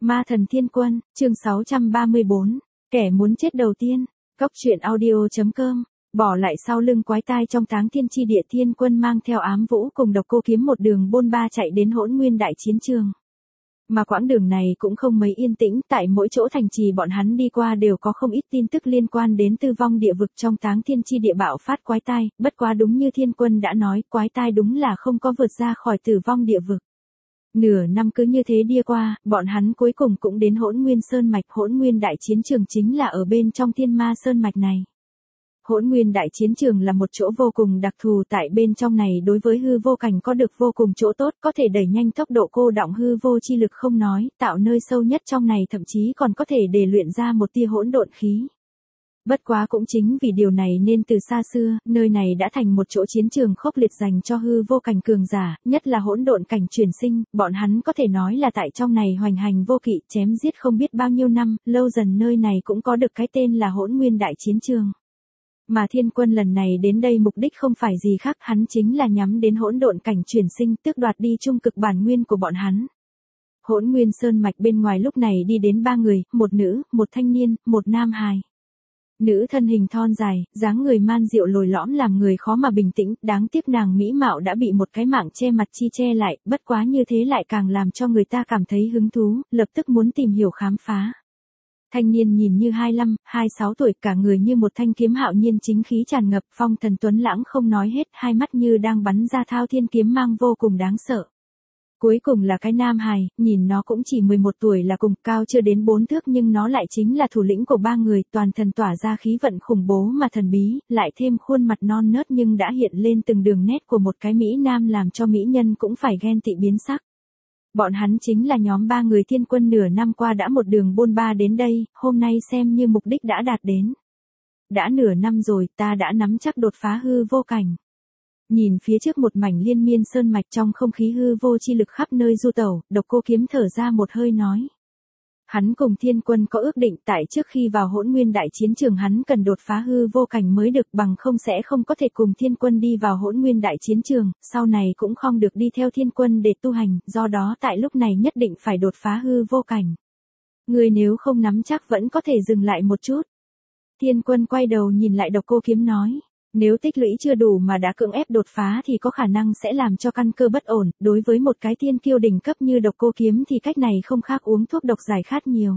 Ma thần thiên quân, chương 634, kẻ muốn chết đầu tiên. Cóc truyện audio.com. Bỏ lại sau lưng quái tai trong táng thiên chi địa, thiên quân mang theo ám vũ cùng độc cô kiếm một đường bôn ba chạy đến Hỗn Nguyên đại chiến trường. Mà quãng đường này cũng không mấy yên tĩnh, tại mỗi chỗ thành trì bọn hắn đi qua đều có không ít tin tức liên quan đến tư vong địa vực trong táng thiên chi địa bạo phát quái tai, bất quá đúng như thiên quân đã nói, quái tai đúng là không có vượt ra khỏi tử vong địa vực. Nửa năm cứ như thế đi qua, bọn hắn cuối cùng cũng đến Hỗn Nguyên Sơn Mạch. Hỗn Nguyên đại chiến trường chính là ở bên trong Thiên Ma Sơn Mạch này. Hỗn Nguyên đại chiến trường là một chỗ vô cùng đặc thù, tại bên trong này đối với hư vô cảnh có được vô cùng chỗ tốt, có thể đẩy nhanh tốc độ cô đọng hư vô chi lực không nói, tạo nơi sâu nhất trong này thậm chí còn có thể để luyện ra một tia hỗn độn khí. Bất quá cũng chính vì điều này nên từ xa xưa, nơi này đã thành một chỗ chiến trường khốc liệt dành cho hư vô cảnh cường giả, nhất là hỗn độn cảnh chuyển sinh, bọn hắn có thể nói là tại trong này hoành hành vô kỵ, chém giết không biết bao nhiêu năm, lâu dần nơi này cũng có được cái tên là Hỗn Nguyên đại chiến trường. Mà thiên quân lần này đến đây mục đích không phải gì khác, hắn chính là nhắm đến hỗn độn cảnh chuyển sinh, tước đoạt đi trung cực bản nguyên của bọn hắn. Hỗn Nguyên Sơn Mạch bên ngoài lúc này đi đến 3 người, một nữ, một thanh niên, một nam hài. Nữ thân hình thon dài, dáng người man diệu lồi lõm làm người khó mà bình tĩnh, đáng tiếc nàng mỹ mạo đã bị một cái mạng che mặt chi che lại, bất quá như thế lại càng làm cho người ta cảm thấy hứng thú, lập tức muốn tìm hiểu khám phá. Thanh niên nhìn như 25, 26 tuổi, cả người như một thanh kiếm hạo nhiên chính khí tràn ngập, phong thần tuấn lãng không nói hết, hai mắt như đang bắn ra thao thiên kiếm mang vô cùng đáng sợ. Cuối cùng là cái nam hài, nhìn nó cũng chỉ 11 tuổi là cùng, cao chưa đến 4 thước nhưng nó lại chính là thủ lĩnh của 3 người, toàn thân tỏa ra khí vận khủng bố mà thần bí, lại thêm khuôn mặt non nớt nhưng đã hiện lên từng đường nét của một cái mỹ nam làm cho mỹ nhân cũng phải ghen tị biến sắc. Bọn hắn chính là nhóm 3 người thiên quân nửa năm qua đã một đường bôn ba đến đây, hôm nay xem như mục đích đã đạt đến. Đã nửa năm rồi, ta đã nắm chắc đột phá hư vô cảnh. Nhìn phía trước một mảnh liên miên sơn mạch, trong không khí hư vô chi lực khắp nơi du tẩu, độc cô kiếm thở ra một hơi nói. Hắn cùng thiên quân có ước định, tại trước khi vào Hỗn Nguyên đại chiến trường hắn cần đột phá hư vô cảnh mới được, bằng không sẽ không có thể cùng thiên quân đi vào Hỗn Nguyên đại chiến trường, sau này cũng không được đi theo thiên quân để tu hành, do đó tại lúc này nhất định phải đột phá hư vô cảnh. Người nếu không nắm chắc vẫn có thể dừng lại một chút. Thiên quân quay đầu nhìn lại độc cô kiếm nói. Nếu tích lũy chưa đủ mà đã cưỡng ép đột phá thì có khả năng sẽ làm cho căn cơ bất ổn, đối với một cái thiên kiêu đỉnh cấp như độc cô kiếm thì cách này không khác uống thuốc độc giải khát nhiều.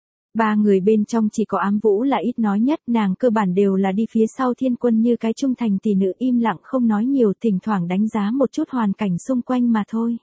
3 người bên trong chỉ có ám vũ là ít nói nhất, nàng cơ bản đều là đi phía sau thiên quân như cái trung thành tỷ nữ im lặng không nói nhiều, thỉnh thoảng đánh giá một chút hoàn cảnh xung quanh mà thôi.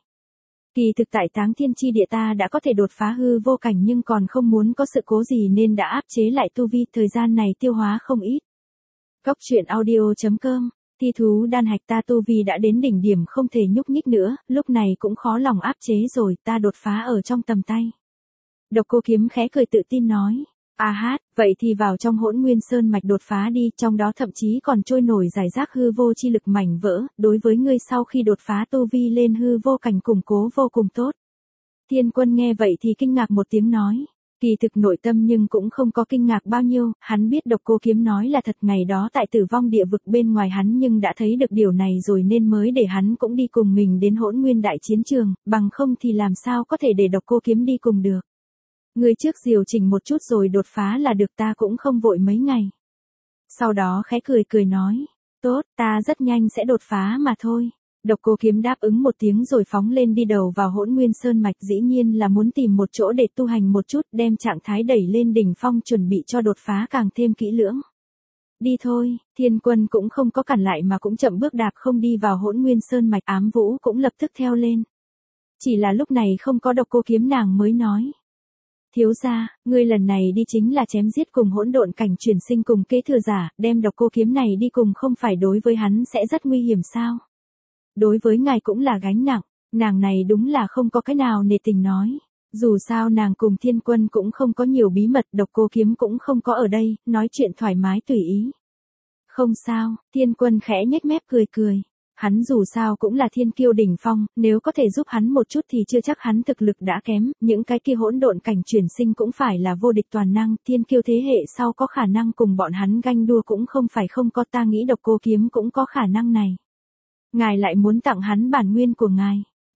Kỳ thực tại táng thiên chi địa ta đã có thể đột phá hư vô cảnh nhưng còn không muốn có sự cố gì nên đã áp chế lại tu vi, thời gian này tiêu hóa không ít. Cóc truyện audio.com. Thi thú đan hạch ta tu vi đã đến đỉnh điểm không thể nhúc nhích nữa, lúc này cũng khó lòng áp chế rồi, ta đột phá ở trong tầm tay. Độc cô kiếm khẽ cười tự tin nói. À hát, vậy thì vào trong Hỗn Nguyên Sơn Mạch đột phá đi, trong đó thậm chí còn trôi nổi giải rác hư vô chi lực mảnh vỡ, đối với ngươi sau khi đột phá tu vi lên hư vô cảnh củng cố vô cùng tốt. Thiên quân nghe vậy thì kinh ngạc một tiếng nói. Kỳ thực nội tâm nhưng cũng không có kinh ngạc bao nhiêu, hắn biết độc cô kiếm nói là thật, ngày đó tại tử vong địa vực bên ngoài hắn nhưng đã thấy được điều này rồi nên mới để hắn cũng đi cùng mình đến Hỗn Nguyên đại chiến trường, bằng không thì làm sao có thể để độc cô kiếm đi cùng được. Người trước điều chỉnh một chút rồi đột phá là được, ta cũng không vội mấy ngày. Sau đó khẽ cười nói, tốt, ta rất nhanh sẽ đột phá mà thôi. Độc cô kiếm đáp ứng một tiếng rồi phóng lên đi đầu vào Hỗn Nguyên Sơn Mạch, dĩ nhiên là muốn tìm một chỗ để tu hành một chút, đem trạng thái đẩy lên đỉnh phong chuẩn bị cho đột phá càng thêm kỹ lưỡng. Đi thôi, thiên quân cũng không có cản lại mà cũng chậm bước đạp không đi vào Hỗn Nguyên Sơn Mạch, ám vũ cũng lập tức theo lên. Chỉ là lúc này không có độc cô kiếm nàng mới nói. Thiếu gia, ngươi lần này đi chính là chém giết cùng hỗn độn cảnh chuyển sinh cùng kế thừa giả, đem độc cô kiếm này đi cùng không phải đối với hắn sẽ rất nguy hiểm sao? Đối với ngài cũng là gánh nặng, nàng này đúng là không có cái nào nề tình nói. Dù sao nàng cùng thiên quân cũng không có nhiều bí mật, độc cô kiếm cũng không có ở đây, nói chuyện thoải mái tùy ý. Không sao, thiên quân khẽ nhếch mép cười. Hắn dù sao cũng là thiên kiêu đỉnh phong, nếu có thể giúp hắn một chút thì chưa chắc hắn thực lực đã kém, những cái kia hỗn độn cảnh chuyển sinh cũng phải là vô địch toàn năng, thiên kiêu thế hệ sau có khả năng cùng bọn hắn ganh đua cũng không phải không có, ta nghĩ độc cô kiếm cũng có khả năng này. Ngài lại muốn tặng hắn bản nguyên của ngài.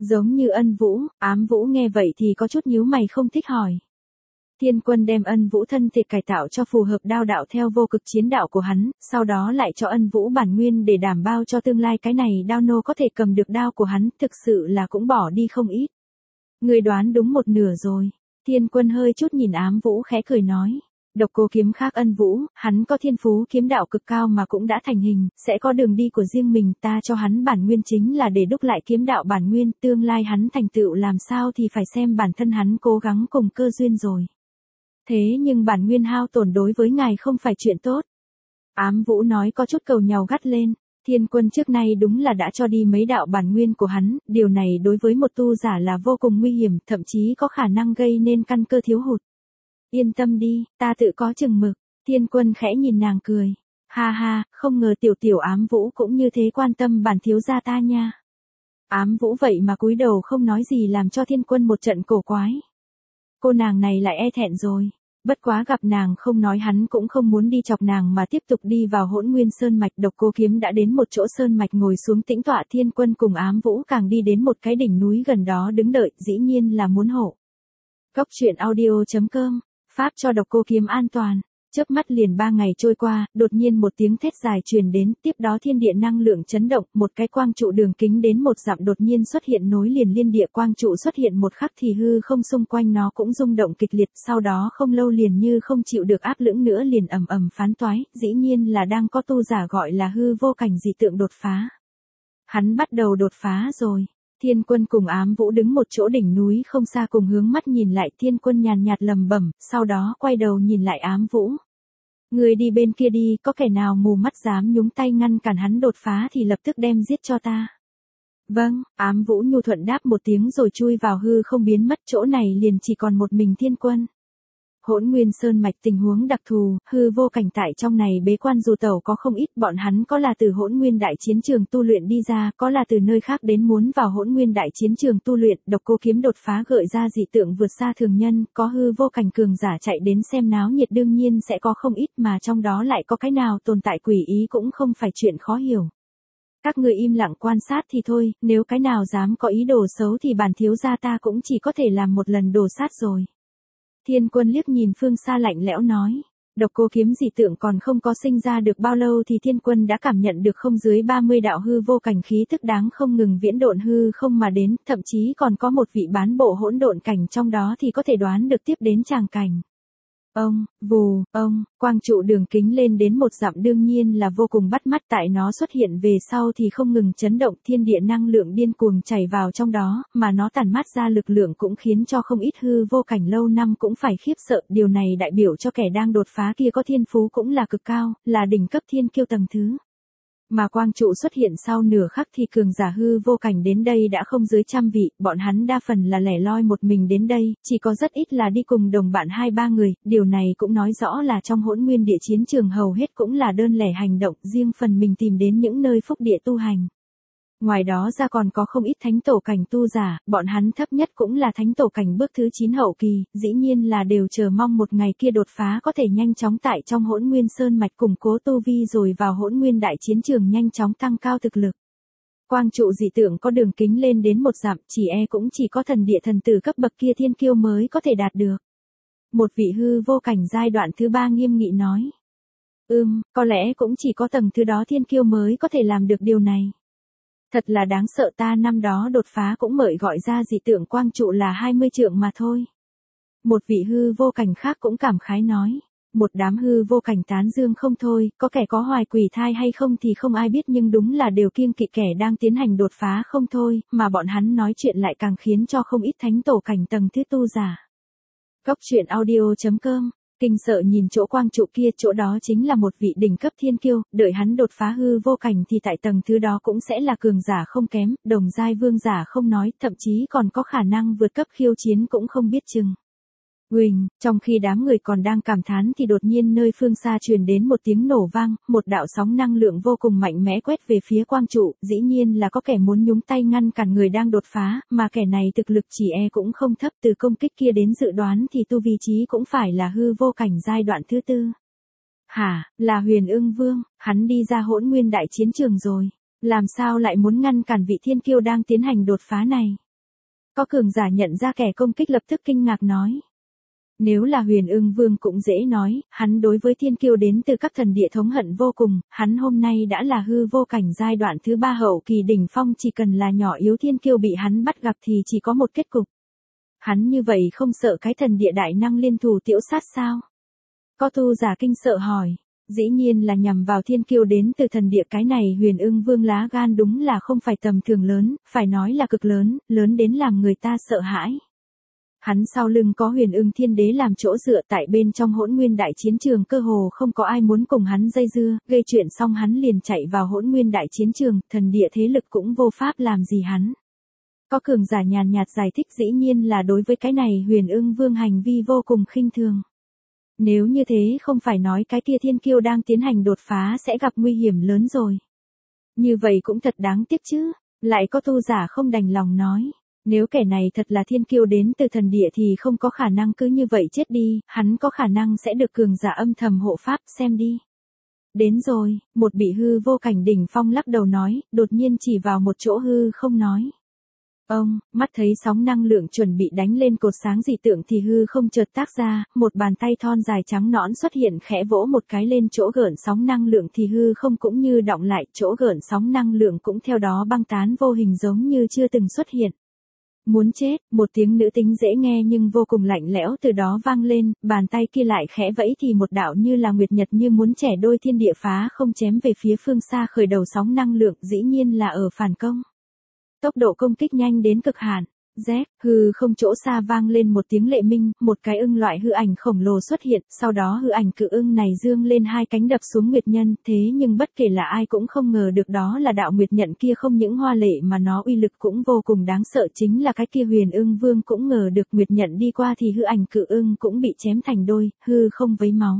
Giống như Ân Vũ, Ám Vũ nghe vậy thì có chút nhíu mày không thích hỏi. Thiên Quân đem Ân Vũ thân thể cải tạo cho phù hợp đao đạo theo vô cực chiến đạo của hắn, sau đó lại cho Ân Vũ bản nguyên để đảm bao cho tương lai cái này đao nô có thể cầm được đao của hắn, thực sự là cũng bỏ đi không ít. Người đoán đúng một nửa rồi. Thiên Quân hơi chút nhìn Ám Vũ khẽ cười nói. Độc Cô Kiếm khác Ân Vũ, hắn có thiên phú kiếm đạo cực cao mà cũng đã thành hình, sẽ có đường đi của riêng mình, ta cho hắn bản nguyên chính là để đúc lại kiếm đạo bản nguyên, tương lai hắn thành tựu làm sao thì phải xem bản thân hắn cố gắng cùng cơ duyên rồi. Thế nhưng bản nguyên hao tổn đối với ngài không phải chuyện tốt. Ám Vũ nói có chút cầu nhàu gắt lên. Thiên Quân trước nay đúng là đã cho đi mấy đạo bản nguyên của hắn, điều này đối với một tu giả là vô cùng nguy hiểm, thậm chí có khả năng gây nên căn cơ thiếu hụt. Yên tâm đi, ta tự có chừng mực. Thiên Quân khẽ nhìn nàng cười. Ha ha, không ngờ tiểu Ám Vũ cũng như thế quan tâm bản thiếu gia ta nha. Ám Vũ vậy mà cúi đầu không nói gì làm cho Thiên Quân một trận cổ quái. Cô nàng này lại e thẹn rồi. Bất quá gặp nàng không nói hắn cũng không muốn đi chọc nàng mà tiếp tục đi vào Hỗn Nguyên Sơn Mạch. Độc Cô Kiếm đã đến một chỗ sơn mạch ngồi xuống tĩnh tọa. Thiên Quân cùng Ám Vũ càng đi đến một cái đỉnh núi gần đó đứng đợi, dĩ nhiên là muốn hộ. Cốc truyện audio.com, pháp cho Độc Cô Kiếm an toàn. Chớp mắt liền 3 ngày trôi qua, đột nhiên một tiếng thét dài truyền đến, tiếp đó thiên địa năng lượng chấn động, một cái quang trụ đường kính đến 1 dặm đột nhiên xuất hiện nối liền liên địa. Quang trụ xuất hiện một khắc thì hư không xung quanh nó cũng rung động kịch liệt, sau đó không lâu liền như không chịu được áp lưỡng nữa liền ầm ầm phán toái, dĩ nhiên là đang có tu giả gọi là hư vô cảnh dị tượng đột phá. Hắn bắt đầu đột phá rồi. Thiên Quân cùng Ám Vũ đứng một chỗ đỉnh núi không xa cùng hướng mắt nhìn lại. Thiên Quân nhàn nhạt lẩm bẩm, sau đó quay đầu nhìn lại Ám Vũ. Người đi bên kia đi, có kẻ nào mù mắt dám nhúng tay ngăn cản hắn đột phá thì lập tức đem giết cho ta. Vâng, Ám Vũ nhu thuận đáp một tiếng rồi chui vào hư không biến mất, chỗ này liền chỉ còn một mình Thiên Quân. Hỗn Nguyên Sơn Mạch tình huống đặc thù, hư vô cảnh tại trong này bế quan dù tẩu có không ít, bọn hắn có là từ Hỗn Nguyên đại chiến trường tu luyện đi ra, có là từ nơi khác đến muốn vào Hỗn Nguyên đại chiến trường tu luyện. Độc Cô Kiếm đột phá gợi ra dị tượng vượt xa thường nhân, có hư vô cảnh cường giả chạy đến xem náo nhiệt, đương nhiên sẽ có không ít, mà trong đó lại có cái nào tồn tại quỷ ý cũng không phải chuyện khó hiểu. Các người im lặng quan sát thì thôi, nếu cái nào dám có ý đồ xấu thì bản thiếu gia ta cũng chỉ có thể làm một lần đồ sát rồi. Thiên Quân liếc nhìn phương xa lạnh lẽo nói. Độc Cô Kiếm dị tượng còn không có sinh ra được bao lâu thì Thiên Quân đã cảm nhận được không dưới 30 đạo hư vô cảnh khí tức đáng không ngừng viễn độn hư không mà đến, thậm chí còn có một vị bán bộ hỗn độn cảnh trong đó thì có thể đoán được tiếp đến tràng cảnh. Vù, quang trụ đường kính lên đến 1 dặm đương nhiên là vô cùng bắt mắt, tại nó xuất hiện về sau thì không ngừng chấn động, thiên địa năng lượng điên cuồng chảy vào trong đó, mà nó tản mát ra lực lượng cũng khiến cho không ít hư vô cảnh lâu năm cũng phải khiếp sợ, điều này đại biểu cho kẻ đang đột phá kia có thiên phú cũng là cực cao, là đỉnh cấp thiên kiêu tầng thứ. Mà quang trụ xuất hiện sau nửa khắc thì cường giả hư vô cảnh đến đây đã không dưới 100 vị, bọn hắn đa phần là lẻ loi một mình đến đây, chỉ có rất ít là đi cùng đồng bạn 2-3 người, điều này cũng nói rõ là trong Hỗn Nguyên địa chiến trường hầu hết cũng là đơn lẻ hành động, riêng phần mình tìm đến những nơi phúc địa tu hành. Ngoài đó ra còn có không ít thánh tổ cảnh tu giả, bọn hắn thấp nhất cũng là thánh tổ cảnh bước thứ 9 hậu kỳ, dĩ nhiên là đều chờ mong một ngày kia đột phá có thể nhanh chóng tại trong Hỗn Nguyên Sơn Mạch củng cố tu vi rồi vào Hỗn Nguyên đại chiến trường nhanh chóng tăng cao thực lực. Quang trụ dị tượng có đường kính lên đến 1 dặm, cũng chỉ có thần địa thần tử cấp bậc kia thiên kiêu mới có thể đạt được. Một vị hư vô cảnh giai đoạn thứ 3 nghiêm nghị nói. Có lẽ cũng chỉ có tầng thứ đó thiên kiêu mới có thể làm được điều này. Thật là đáng sợ, ta năm đó đột phá cũng mới gọi ra dị tượng quang trụ là 20 trượng mà thôi. Một vị hư vô cảnh khác cũng cảm khái nói. Một đám hư vô cảnh tán dương không thôi, có kẻ có hoài quỷ thai hay không thì không ai biết, nhưng đúng là đều kiêng kỵ kẻ đang tiến hành đột phá không thôi, mà bọn hắn nói chuyện lại càng khiến cho không ít thánh tổ cảnh tầng thứ tu giả. Cốc truyện audio.com, kinh sợ nhìn chỗ quang trụ kia, chỗ đó chính là một vị đỉnh cấp thiên kiêu, đợi hắn đột phá hư vô cảnh thì tại tầng thứ đó cũng sẽ là cường giả không kém, đồng giai vương giả không nói, thậm chí còn có khả năng vượt cấp khiêu chiến cũng không biết chừng. Huỳnh, trong khi đám người còn đang cảm thán thì đột nhiên nơi phương xa truyền đến một tiếng nổ vang, một đạo sóng năng lượng vô cùng mạnh mẽ quét về phía quang trụ, dĩ nhiên là có kẻ muốn nhúng tay ngăn cản người đang đột phá, mà kẻ này thực lực cũng không thấp, từ công kích kia đến dự đoán thì tu vi trí cũng phải là hư vô cảnh giai đoạn thứ 4. Hả, là Huyền Ưng Vương, hắn đi ra Hỗn Nguyên đại chiến trường rồi, làm sao lại muốn ngăn cản vị thiên kiêu đang tiến hành đột phá này? Có cường giả nhận ra kẻ công kích lập tức kinh ngạc nói. Nếu là Huyền Ưng Vương cũng dễ nói, hắn đối với thiên kiêu đến từ các thần địa thống hận vô cùng, hắn hôm nay đã là hư vô cảnh giai đoạn thứ 3 hậu kỳ đỉnh phong, chỉ cần là nhỏ yếu thiên kiêu bị hắn bắt gặp thì chỉ có một kết cục. Hắn như vậy không sợ cái thần địa đại năng liên thủ tiểu sát sao? Có tu giả kinh sợ hỏi. Dĩ nhiên là nhằm vào thiên kiêu đến từ thần địa, cái này Huyền Ưng Vương lá gan đúng là không phải tầm thường lớn, phải nói là cực lớn, lớn đến làm người ta sợ hãi. Hắn sau lưng có Huyền Ưng Thiên Đế làm chỗ dựa, tại bên trong Hỗn Nguyên đại chiến trường cơ hồ không có ai muốn cùng hắn dây dưa, gây chuyện xong hắn liền chạy vào Hỗn Nguyên đại chiến trường, thần địa thế lực cũng vô pháp làm gì hắn. Có cường giả nhàn nhạt giải thích, dĩ nhiên là đối với cái này Huyền Ưng Vương hành vi vô cùng khinh thường. Nếu như thế không phải nói cái kia thiên kiêu đang tiến hành đột phá sẽ gặp nguy hiểm lớn rồi. Như vậy cũng thật đáng tiếc chứ. Lại có tu giả không đành lòng nói. Nếu kẻ này thật là thiên kiêu đến từ thần địa thì không có khả năng cứ như vậy chết đi, hắn có khả năng sẽ được cường giả âm thầm hộ pháp, xem đi. Đến rồi, một bị hư vô cảnh đỉnh phong lắc đầu nói, đột nhiên chỉ vào một chỗ hư không nói. Ông, mắt thấy sóng năng lượng chuẩn bị đánh lên cột sáng dị tượng thì hư không chợt tác ra, một bàn tay thon dài trắng nõn xuất hiện khẽ vỗ một cái lên chỗ gợn sóng năng lượng thì hư không cũng như đọng lại, chỗ gợn sóng năng lượng cũng theo đó băng tán vô hình giống như chưa từng xuất hiện. Muốn chết, một tiếng nữ tính dễ nghe nhưng vô cùng lạnh lẽo từ đó vang lên, bàn tay kia lại khẽ vẫy thì một đạo như là nguyệt nhật như muốn chẻ đôi thiên địa phá không chém về phía phương xa khởi đầu sóng năng lượng, dĩ nhiên là ở phản công. Tốc độ công kích nhanh đến cực hạn. Rét, hư không chỗ xa vang lên một tiếng lệ minh, một cái ưng loại hư ảnh khổng lồ xuất hiện, sau đó hư ảnh cự ưng này dương lên hai cánh đập xuống nguyệt nhân, thế nhưng bất kể là ai cũng không ngờ được đó là đạo nguyệt nhận kia không những hoa lệ mà nó uy lực cũng vô cùng đáng sợ, chính là cái kia Huyền Ưng Vương cũng ngờ được nguyệt nhận đi qua thì hư ảnh cự ưng cũng bị chém thành đôi, hư không vấy máu.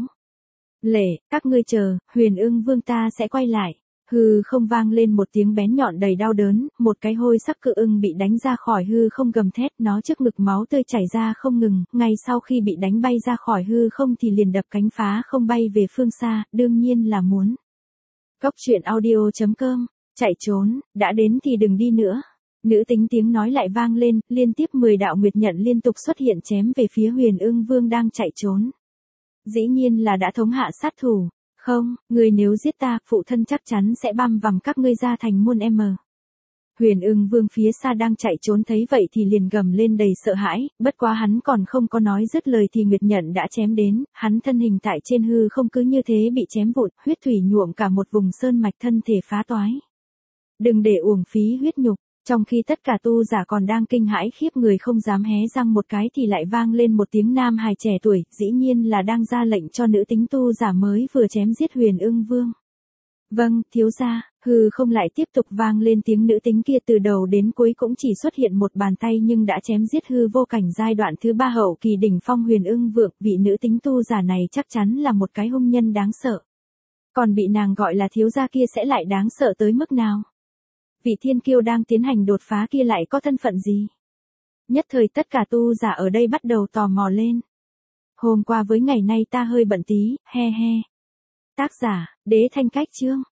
Lệ, các ngươi chờ, Huyền Ưng Vương ta sẽ quay lại. Hư không vang lên một tiếng bén nhọn đầy đau đớn, một cái hôi sắc cự ưng bị đánh ra khỏi hư không gầm thét, nó trước ngực máu tươi chảy ra không ngừng, ngay sau khi bị đánh bay ra khỏi hư không thì liền đập cánh phá không bay về phương xa, đương nhiên là muốn. Góc truyện audio.com, chạy trốn, đã đến thì đừng đi nữa. Nữ tính tiếng nói lại vang lên, liên tiếp 10 đạo nguyệt nhận liên tục xuất hiện chém về phía Huyền Ưng Vương đang chạy trốn. Dĩ nhiên là đã thống hạ sát thủ. Không, người nếu giết ta, phụ thân chắc chắn sẽ băm vằm các ngươi ra thành muôn em. Huyền Ưng Vương phía xa đang chạy trốn thấy vậy thì liền gầm lên đầy sợ hãi, bất quá hắn còn không có nói dứt lời thì nguyệt nhận đã chém đến, hắn thân hình tại trên hư không cứ như thế bị chém vụn, huyết thủy nhuộm cả một vùng sơn mạch, thân thể phá toái. Đừng để uổng phí huyết nhục. Trong khi tất cả tu giả còn đang kinh hãi khiếp người không dám hé răng một cái thì lại vang lên một tiếng nam hài trẻ tuổi, dĩ nhiên là đang ra lệnh cho nữ tính tu giả mới vừa chém giết Huyền Ưng Vương. Vâng, thiếu gia, hư không lại tiếp tục vang lên tiếng nữ tính kia, từ đầu đến cuối cũng chỉ xuất hiện một bàn tay nhưng đã chém giết hư vô cảnh giai đoạn thứ 3 hậu kỳ đỉnh phong Huyền Ưng Vương, vị nữ tính tu giả này chắc chắn là một cái hung nhân đáng sợ. Còn bị nàng gọi là thiếu gia kia sẽ lại đáng sợ tới mức nào? Vị thiên kiêu đang tiến hành đột phá kia lại có thân phận gì? Nhất thời tất cả tu giả ở đây bắt đầu tò mò lên. Hôm qua với ngày nay ta hơi bận tí, he he. Tác giả, Đế Thanh Cách Chương.